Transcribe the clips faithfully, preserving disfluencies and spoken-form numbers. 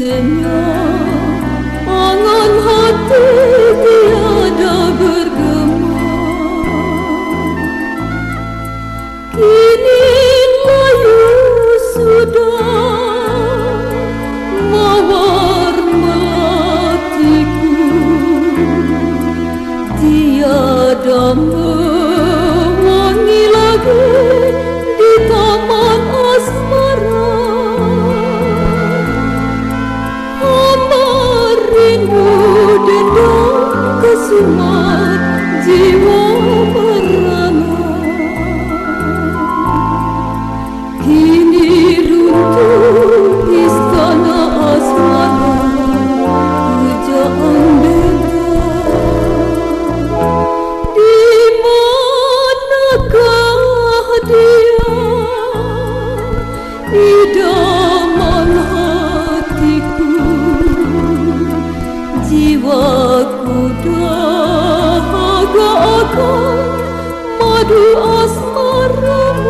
senyap, angan hati tiada bergema. Kini layu sudah mawar melatiku, tiada mewangi lagi di taman asmara. Hamba rindu dendam kesumat jiwa merana. Kini runtuh istana asmara, pujaan beta. Di manakah dia, idaman hatiku? Jiwaku dahaga akan madu asmaramu.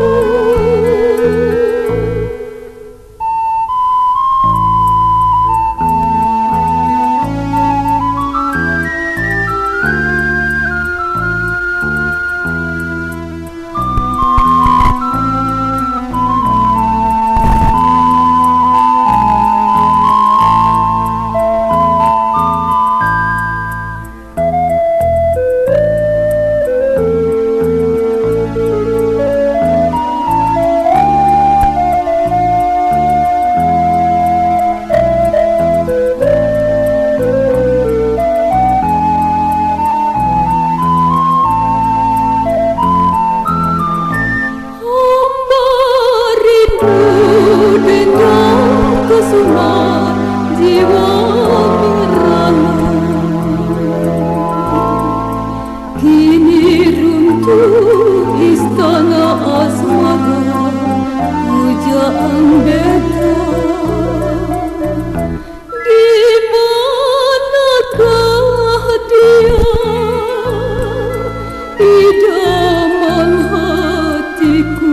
Dendam kesumat jiwa merana. Kini runtuh istana asmara, pujaan beta. Di manakah dia, idaman hatiku?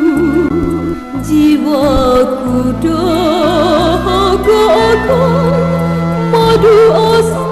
Jiwaku dahaga akan madu asmara.